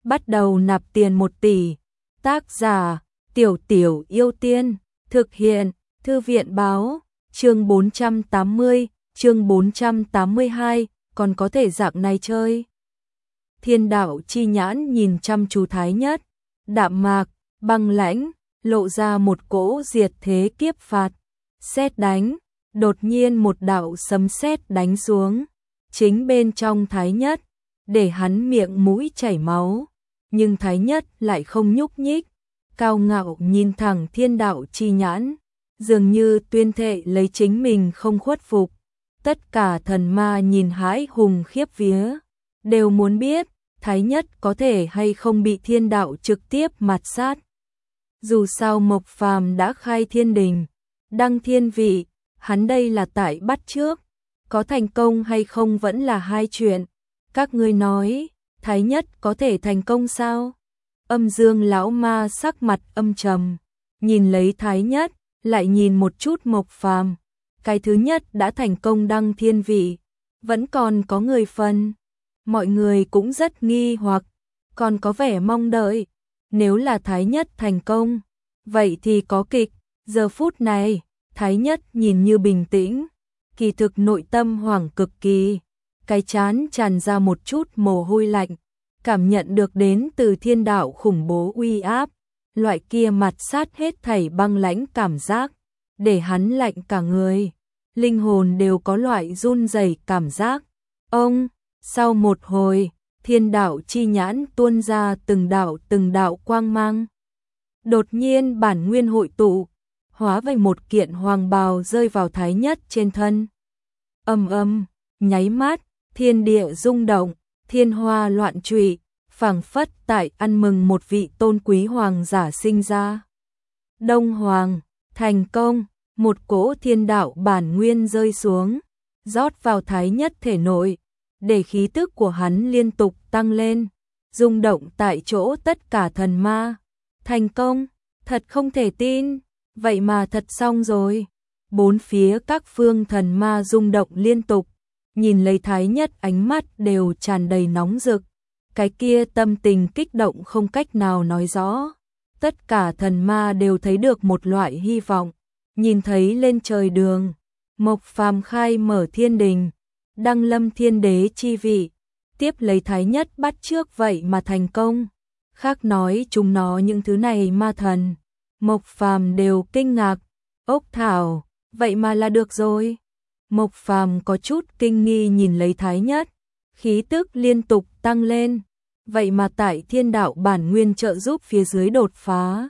bắt đầu nạp tiền 1 tỷ. Tác giả, Tiểu Tiểu Yêu Tiên, thực hiện, Thư viện báo, chương 480, chương 482, còn có thể dạng này chơi. Thiên đạo chi nhãn nhìn chăm chú Thái Nhất, đạm mạc, băng lãnh, lộ ra một cỗ diệt thế kiếp phạt. Sét đánh, đột nhiên một đạo sấm sét đánh xuống, chính bên trong Thái Nhất, để hắn miệng mũi chảy máu, nhưng Thái Nhất lại không nhúc nhích, cao ngạo nhìn thẳng thiên đạo chi nhãn, dường như tuyên thệ lấy chính mình không khuất phục. Tất cả thần ma nhìn hãi hùng khiếp vía, đều muốn biết Thái Nhất có thể hay không bị thiên đạo trực tiếp mạt sát. Dù sao Mộc Phàm đã khai thiên đình, đăng thiên vị, hắn đây là tại bắt trước, có thành công hay không vẫn là hai chuyện. Các ngươi nói, Thái Nhất có thể thành công sao? Âm Dương lão ma sắc mặt âm trầm, nhìn lấy Thái Nhất, lại nhìn một chút Mộc Phàm. Cái thứ nhất đã thành công đăng thiên vị, vẫn còn có người phân. Mọi người cũng rất nghi hoặc, còn có vẻ mong đợi. Nếu là Thái Nhất thành công, vậy thì có kịch. Giờ phút này, Thái Nhất nhìn như bình tĩnh, kỳ thực nội tâm hoảng cực kỳ. Cái trán tràn ra một chút mồ hôi lạnh, cảm nhận được đến từ thiên đạo khủng bố uy áp, loại kia mặt sát hết thảy băng lãnh cảm giác, để hắn lạnh cả người, linh hồn đều có loại run rẩy cảm giác. Ông, sau một hồi, thiên đạo chi nhãn tuôn ra từng đạo quang mang. Đột nhiên bản nguyên hội tụ, hóa thành một kiện hoàng bào rơi vào Thái Nhất trên thân. Nháy mắt, thiên địa rung động, thiên hoa loạn trụy, phảng phất tại ăn mừng một vị tôn quý hoàng giả sinh ra. Đông Hoàng, thành công, một cỗ thiên đạo bản nguyên rơi xuống, rót vào Thái Nhất thể nội, để khí tức của hắn liên tục tăng lên, rung động tại chỗ tất cả thần ma. Thành công, thật không thể tin, vậy mà thật xong rồi. Bốn phía các phương thần ma rung động liên tục, nhìn lấy Thái Nhất ánh mắt đều tràn đầy nóng rực, cái kia tâm tình kích động không cách nào nói rõ. Tất cả thần ma đều thấy được một loại hy vọng, nhìn thấy lên trời đường, Mộc Phàm khai mở thiên đình, đăng lâm thiên đế chi vị, tiếp lấy Thái Nhất bắt trước vậy mà thành công. Khác nói chúng nó những thứ này ma thần, Mộc Phàm đều kinh ngạc. Ốc thảo, vậy mà là được rồi. Mộc Phàm có chút kinh nghi nhìn lấy Thái Nhất, khí tức liên tục tăng lên, vậy mà tại thiên đạo bản nguyên trợ giúp phía dưới đột phá.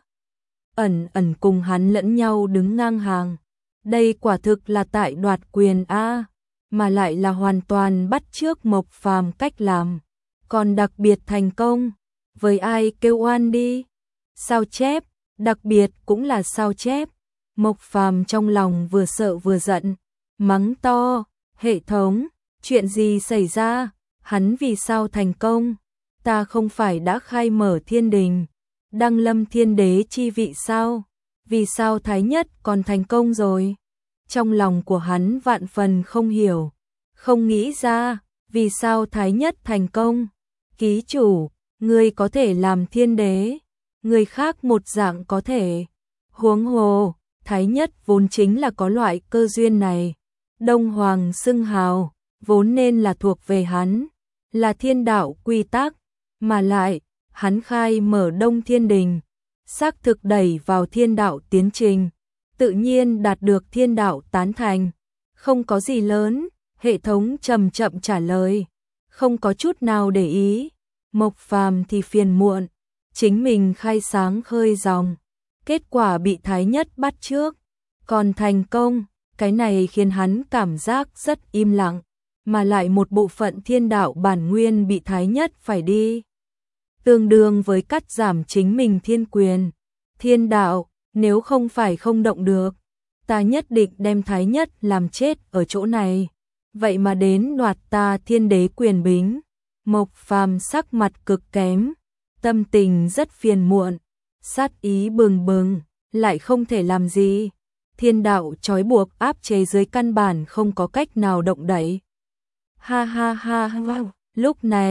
Ẩn cùng hắn lẫn nhau đứng ngang hàng, đây quả thực là tại đoạt quyền a, mà lại là hoàn toàn bắt chước Mộc Phàm cách làm, còn đặc biệt thành công, với ai kêu oan đi. Sao chép, đặc biệt cũng là sao chép. Mộc Phàm trong lòng vừa sợ vừa giận, mắng to, hệ thống, chuyện gì xảy ra, hắn vì sao thành công, ta không phải đã khai mở thiên đình, đăng lâm thiên đế chi vị sao, vì sao Thái Nhất còn thành công rồi. Trong lòng của hắn vạn phần không hiểu, không nghĩ ra, vì sao Thái Nhất thành công. Ký chủ, ngươi có thể làm thiên đế, người khác một dạng có thể. Huống hồ, Thái Nhất vốn chính là có loại cơ duyên này. Đông Hoàng xưng hào, vốn nên là thuộc về hắn, là thiên đạo quy tắc, mà lại, hắn khai mở Đông Thiên Đình, xác thực đẩy vào thiên đạo tiến trình, tự nhiên đạt được thiên đạo tán thành. Không có gì lớn, hệ thống chậm chậm trả lời, không có chút nào để ý. Mộc Phàm thì phiền muộn, chính mình khai sáng khơi dòng, kết quả bị Thái Nhất bắt trước, còn thành công, cái này khiến hắn cảm giác rất im lặng, mà lại một bộ phận thiên đạo bản nguyên bị Thái Nhất phải đi. Tương đương với cắt giảm chính mình thiên quyền. Thiên đạo, nếu không phải không động được, ta nhất định đem Thái Nhất làm chết ở chỗ này, vậy mà đến đoạt ta thiên đế quyền bính. Mộc Phàm sắc mặt cực kém, tâm tình rất phiền muộn, sát ý bừng bừng, lại không thể làm gì. Thiên đạo trói buộc áp chế dưới căn bản không có cách nào động đậy. Ha ha ha, lúc này,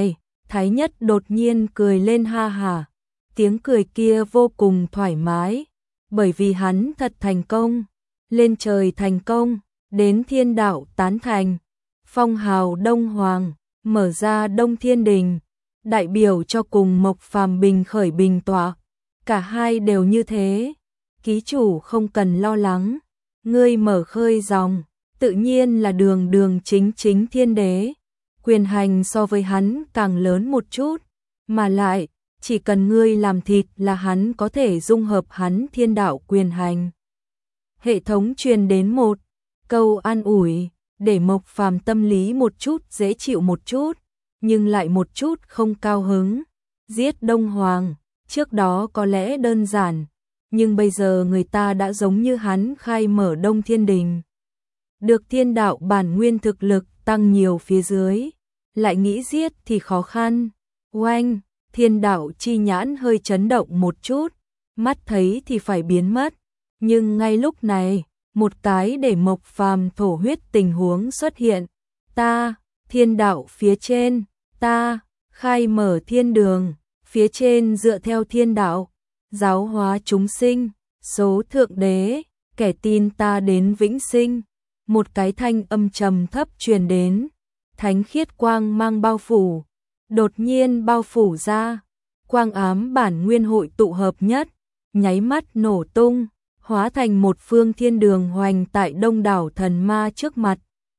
Thái Nhất đột nhiên cười lên ha hả, tiếng cười kia vô cùng thoải mái, bởi vì hắn thật thành công, lên trời thành công, đến thiên đạo tán thành, phong hào Đông Hoàng, mở ra Đông Thiên Đình, đại biểu cho cùng Mộc Phàm bình khởi bình tọa, cả hai đều như thế, ký chủ không cần lo lắng, ngươi mở khơi dòng, tự nhiên là đường đường chính chính thiên đế, quyền hành so với hắn càng lớn một chút, mà lại, chỉ cần ngươi làm thịt là hắn có thể dung hợp hắn thiên đạo quyền hành. Hệ thống truyền đến một câu an ủi, để Mộc Phàm tâm lý một chút dễ chịu một chút, nhưng lại một chút không cao hứng. Giết Đông Hoàng, trước đó có lẽ đơn giản, nhưng bây giờ người ta đã giống như hắn khai mở Đông Thiên Đình. Được thiên đạo bản nguyên thực lực tăng nhiều phía dưới, lại nghĩ giết thì khó khăn. Oanh, thiên đạo chi nhãn hơi chấn động một chút, mắt thấy thì phải biến mất, nhưng ngay lúc này, một cái để Mộc Phàm thổ huyết tình huống xuất hiện. Ta, thiên đạo phía trên, ta, khai mở thiên đường, phía trên dựa theo thiên đạo, giáo hóa chúng sinh, số thượng đế, kẻ tin ta đến vĩnh sinh. Một cái thanh âm trầm thấp truyền đến, thánh khiết quang mang bao phủ, đột nhiên bao phủ ra, quang ám bản nguyên hội tụ hợp nhất, nháy mắt nổ tung, hóa thành một phương thiên đường hoành tại đông đảo thần ma trước mặt.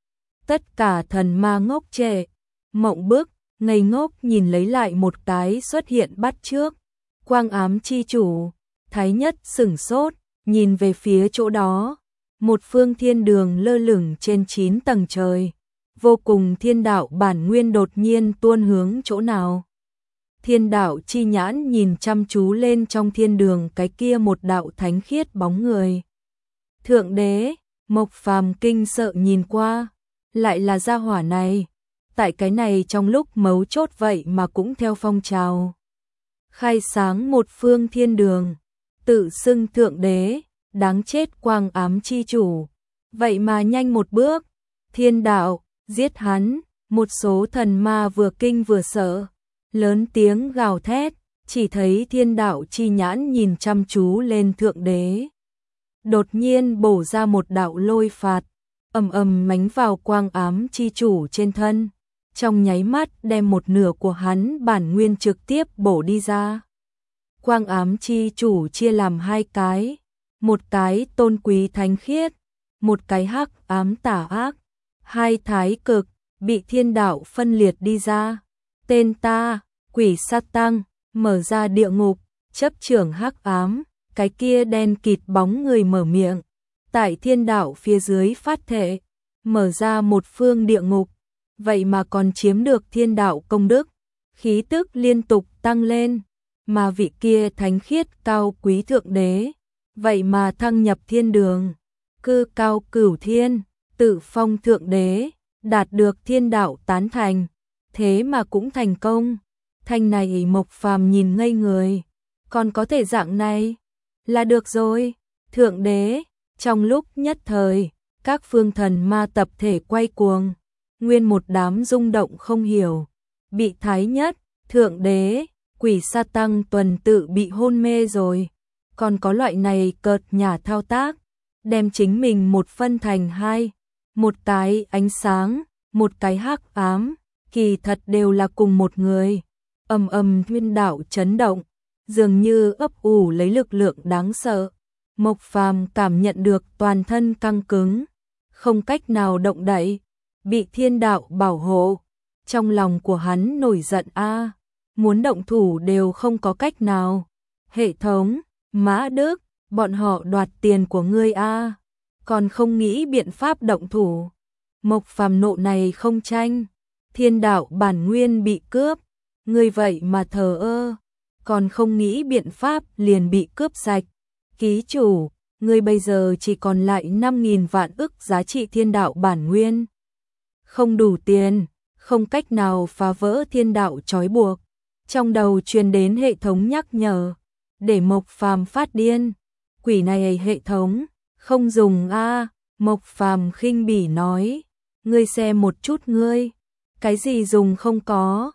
Tất cả thần ma ngốc trệ, mộng bức, ngây ngốc nhìn lấy lại một cái xuất hiện bắt trước. Quang ám chi chủ, Thái Nhất sửng sốt, nhìn về phía chỗ đó. Một phương thiên đường lơ lửng trên 9 tầng trời. Vô cùng thiên đạo bản nguyên đột nhiên tuôn hướng chỗ nào. Thiên đạo chi nhãn nhìn chăm chú lên trong thiên đường cái kia một đạo thánh khiết bóng người. Thượng đế, Mộc Phàm kinh sợ nhìn qua, lại là gia hỏa này. Tại cái này trong lúc mấu chốt vậy mà cũng theo phong trào. Khai sáng một phương thiên đường, tự xưng thượng đế, đáng chết quang ám chi chủ. Vậy mà nhanh một bước, thiên đạo, giết hắn, một số thần ma vừa kinh vừa sợ. Lớn tiếng gào thét, chỉ thấy thiên đạo chi nhãn nhìn chăm chú lên thượng đế. Đột nhiên bổ ra một đạo lôi phạt, ầm ầm mánh vào quang ám chi chủ trên thân. Trong nháy mắt đem một nửa của hắn bản nguyên trực tiếp bổ đi ra. Quang ám chi chủ chia làm hai cái, một cái tôn quý thánh khiết, một cái hắc ám tà ác. Hai thái cực bị thiên đạo phân liệt đi ra. Tên ta, quỷ sát tăng, mở ra địa ngục, chấp trưởng hắc ám, cái kia đen kịt bóng người mở miệng. Tại thiên đạo phía dưới phát thệ, mở ra một phương địa ngục. Vậy mà còn chiếm được thiên đạo công đức, khí tức liên tục tăng lên, mà vị kia thánh khiết cao quý thượng đế, vậy mà thăng nhập thiên đường, cư cao cửu thiên, tự phong thượng đế, đạt được thiên đạo tán thành, thế mà cũng thành công. Thanh này Mộc Phàm nhìn ngây người, còn có thể dạng này, là được rồi, thượng đế. Trong lúc nhất thời, các phương thần ma tập thể quay cuồng. Nguyên một đám rung động không hiểu, bị Thái Nhất, thượng đế, quỷ sa tăng tuần tự bị hôn mê rồi, còn có loại này cợt nhả thao tác, đem chính mình một phân thành hai, một cái ánh sáng, một cái hắc ám, kỳ thật đều là cùng một người. Ầm ầm thiên đạo chấn động, dường như ấp ủ lấy lực lượng đáng sợ. Mộc Phàm cảm nhận được toàn thân căng cứng, không cách nào động đậy. Bị thiên đạo bảo hộ, trong lòng của hắn nổi giận a, muốn động thủ đều không có cách nào. Hệ thống, Mã Đức, bọn họ đoạt tiền của ngươi a, còn không nghĩ biện pháp động thủ. Mộc Phàm nộ này không tranh, thiên đạo bản nguyên bị cướp, ngươi vậy mà thờ ơ, còn không nghĩ biện pháp liền bị cướp sạch. Ký chủ, ngươi bây giờ chỉ còn lại 5.000 vạn ức giá trị thiên đạo bản nguyên. Không đủ tiền, không cách nào phá vỡ thiên đạo trói buộc. Trong đầu truyền đến hệ thống nhắc nhở, để Mộc Phàm phát điên. Quỷ này hệ thống, không dùng a. Mộc Phàm khinh bỉ nói, ngươi xem một chút ngươi, cái gì dùng không có.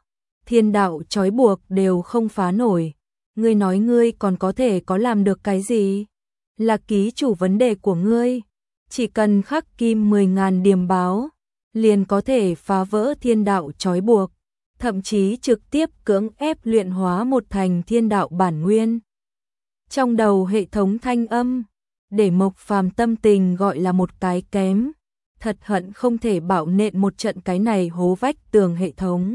thiên đạo trói buộc đều không phá nổi. Ngươi nói ngươi còn có thể có làm được cái gì? Là ký chủ vấn đề của ngươi. Chỉ cần khắc kim 10.000 điềm báo, liền có thể phá vỡ thiên đạo trói buộc, thậm chí trực tiếp cưỡng ép luyện hóa một thành thiên đạo bản nguyên. Trong đầu hệ thống thanh âm, để Mộc Phàm tâm tình gọi là một cái kém, thật hận không thể bạo nện một trận cái này hố vách tường hệ thống.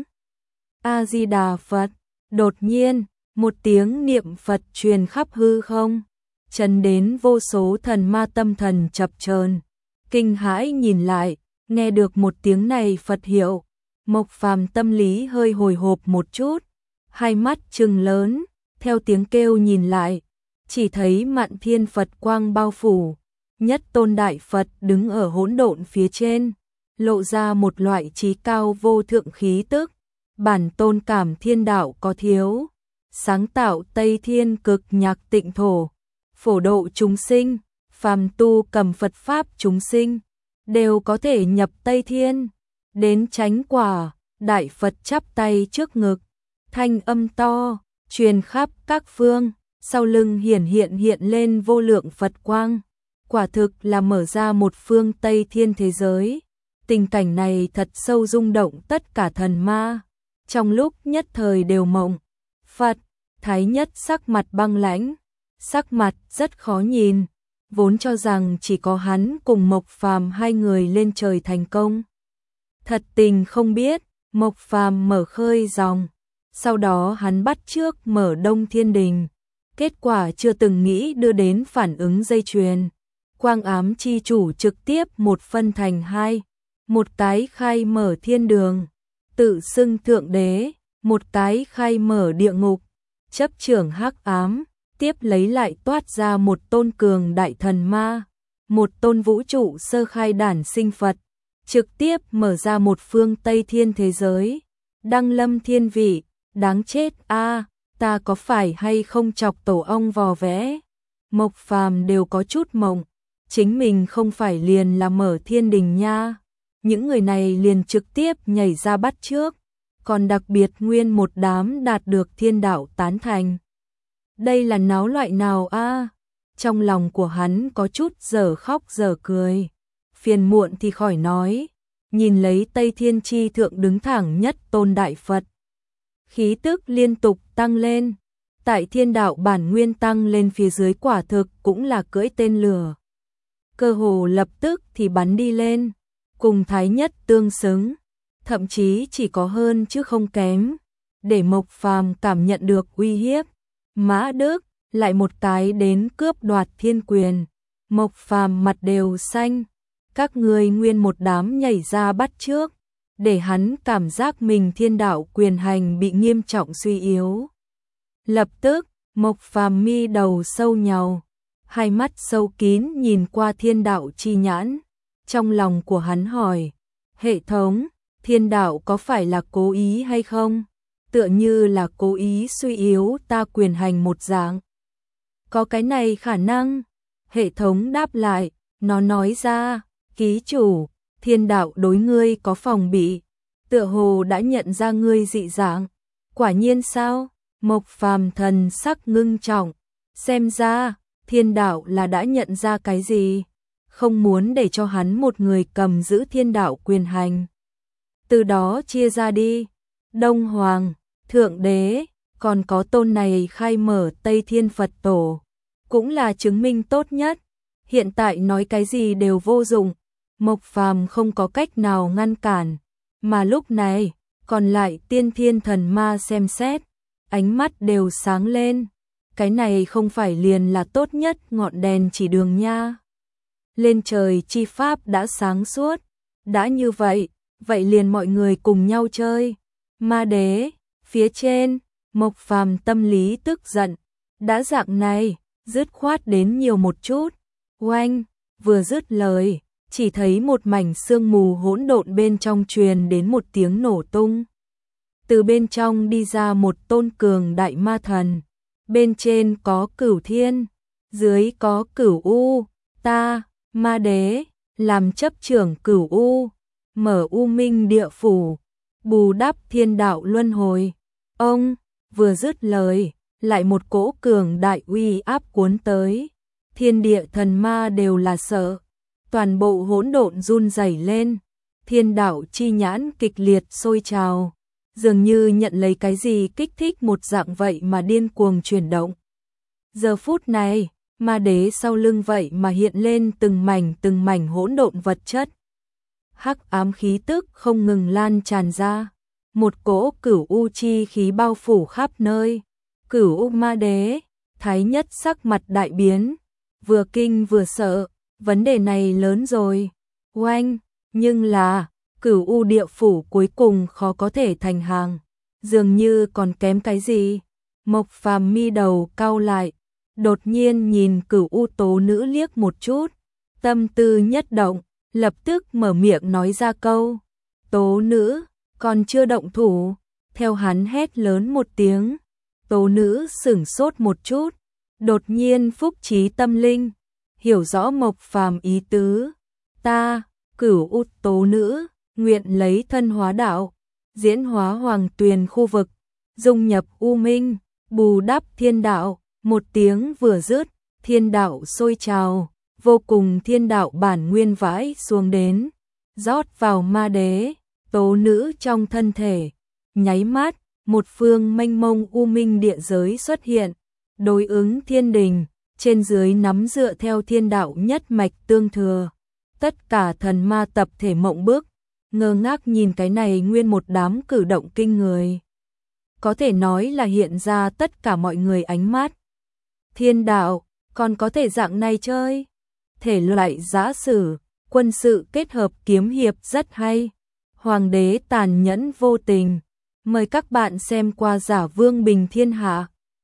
A Di Đà Phật. Đột nhiên, một tiếng niệm Phật truyền khắp hư không, chấn đến vô số thần ma tâm thần chập chờn, kinh hãi nhìn lại, nghe được một tiếng này Phật hiệu, Mộc Phàm tâm lý hơi hồi hộp một chút, hai mắt trừng lớn, theo tiếng kêu nhìn lại, chỉ thấy Mạn Thiên Phật quang bao phủ, nhất tôn đại Phật đứng ở hỗn độn phía trên, lộ ra một loại trí cao vô thượng khí tức, bản tôn cảm thiên đạo có thiếu, sáng tạo Tây Thiên cực nhạc tịnh thổ, phổ độ chúng sinh, phàm tu cầm Phật pháp chúng sinh, đều có thể nhập Tây Thiên, đến chánh quả, đại Phật chắp tay trước ngực, thanh âm to, truyền khắp các phương, sau lưng hiện lên vô lượng Phật quang, quả thực là mở ra một phương Tây Thiên thế giới. Tình cảnh này thật sâu rung động tất cả thần ma, trong lúc nhất thời đều mộng. Phật, Thái Nhất sắc mặt băng lãnh, sắc mặt rất khó nhìn, vốn cho rằng chỉ có hắn cùng Mộc Phàm hai người lên trời thành công. Thật tình không biết, Mộc Phàm mở khơi dòng, sau đó hắn bắt trước mở Đông Thiên Đình, kết quả chưa từng nghĩ đưa đến phản ứng dây chuyền. Quang ám chi chủ trực tiếp một phân thành hai, một cái khai mở thiên đường, tự xưng thượng đế, một cái khai mở địa ngục, chấp trưởng hắc ám, tiếp lấy lại toát ra một tôn cường đại thần ma, một tôn vũ trụ sơ khai đản sinh Phật, trực tiếp mở ra một phương Tây Thiên thế giới, đăng lâm thiên vị, đáng chết a, ta có phải hay không chọc tổ ong vò vẽ? Mộc Phàm đều có chút mộng, chính mình không phải liền là mở thiên đình nha, những người này liền trực tiếp nhảy ra bắt trước, còn đặc biệt nguyên một đám đạt được thiên đạo tán thành. Đây là náo loại nào a? Trong lòng của hắn có chút giờ khóc giờ cười, phiền muộn thì khỏi nói, nhìn lấy Tây Thiên chi thượng đứng thẳng nhất tôn đại Phật. Khí tức liên tục tăng lên, tại thiên đạo bản nguyên tăng lên phía dưới quả thực cũng là cưỡi tên lửa. Cơ hồ lập tức thì bắn đi lên, cùng Thái Nhất tương xứng, thậm chí chỉ có hơn chứ không kém, để Mộc Phàm cảm nhận được uy hiếp. Mã Đức lại một cái đến cướp đoạt thiên quyền, Mộc Phàm mặt đều xanh, các người nguyên một đám nhảy ra bắt trước, để hắn cảm giác mình thiên đạo quyền hành bị nghiêm trọng suy yếu. Lập tức, Mộc Phàm mi đầu sâu nhàu, hai mắt sâu kín nhìn qua thiên đạo chi nhãn, trong lòng của hắn hỏi, hệ thống, thiên đạo có phải là cố ý hay không? Tựa như là cố ý suy yếu ta quyền hành một dạng. Có cái này khả năng, hệ thống đáp lại, nó nói ra, ký chủ, thiên đạo đối ngươi có phòng bị, tựa hồ đã nhận ra ngươi dị dạng. Quả nhiên sao? Mộc Phàm thần sắc ngưng trọng, xem ra, thiên đạo là đã nhận ra cái gì, không muốn để cho hắn một người cầm giữ thiên đạo quyền hành. Từ đó chia ra đi, Đông Hoàng, Thượng Đế, còn có tôn này khai mở Tây Thiên Phật Tổ, cũng là chứng minh tốt nhất. Hiện tại nói cái gì đều vô dụng, Mộc Phàm không có cách nào ngăn cản, mà lúc này, còn lại tiên thiên thần ma xem xét, ánh mắt đều sáng lên, cái này không phải liền là tốt nhất ngọn đèn chỉ đường nha. Lên trời chi pháp đã sáng suốt, đã như vậy, vậy liền mọi người cùng nhau chơi. Ma đế, phía trên, Mộc Phàm tâm lý tức giận, đã dạng này, dứt khoát đến nhiều một chút. Oanh, vừa dứt lời, chỉ thấy một mảnh sương mù hỗn độn bên trong truyền đến một tiếng nổ tung. Từ bên trong đi ra một tôn cường đại ma thần, bên trên có Cửu Thiên, dưới có Cửu U, ta, ma đế, làm chấp trưởng Cửu U, mở U Minh địa phủ, bù đắp thiên đạo luân hồi. Ông, vừa dứt lời, lại một cỗ cường đại uy áp cuốn tới. Thiên địa thần ma đều là sợ. Toàn bộ hỗn độn run rẩy lên. Thiên đạo chi nhãn kịch liệt sôi trào. Dường như nhận lấy cái gì kích thích một dạng vậy mà điên cuồng chuyển động. Giờ phút này, ma đế sau lưng vậy mà hiện lên từng mảnh hỗn độn vật chất. Hắc ám khí tức không ngừng lan tràn ra. Một cỗ cửu u chi khí bao phủ khắp nơi. Cửu u ma đế, Thái Nhất sắc mặt đại biến. Vừa kinh vừa sợ, vấn đề này lớn rồi. Oanh, nhưng là, cửu u địa phủ cuối cùng khó có thể thành hàng. Dường như còn kém cái gì. Mộc Phàm mi đầu cau lại. Đột nhiên nhìn cửu u tố nữ liếc một chút. Tâm tư nhất động, lập tức mở miệng nói ra câu. Tố nữ, còn chưa động thủ. Theo hắn hét lớn một tiếng. Tố nữ sửng sốt một chút. Đột nhiên phúc trí tâm linh. Hiểu rõ Mộc Phàm ý tứ. Ta, cửu u tố nữ, nguyện lấy thân hóa đạo. Diễn hóa hoàng tuyền khu vực. Dung nhập u minh, bù đắp thiên đạo. Một tiếng vừa dứt, thiên đạo sôi trào. Vô cùng thiên đạo bản nguyên vãi xuống đến. Rót vào ma đế, tố nữ trong thân thể. Nháy mắt, một phương mênh mông u minh địa giới xuất hiện. Đối ứng thiên đình, trên dưới nắm dựa theo thiên đạo nhất mạch tương thừa. Tất cả thần ma tập thể mộng bức, ngơ ngác nhìn cái này nguyên một đám cử động kinh người. Có thể nói là hiện ra tất cả mọi người ánh mắt. Thiên đạo, còn có thể dạng này chơi. Thể loại giã sử, quân sự kết hợp kiếm hiệp rất hay. Hoàng đế tàn nhẫn vô tình. Mời các bạn xem qua Giả Vương Bình Thiên Hạ.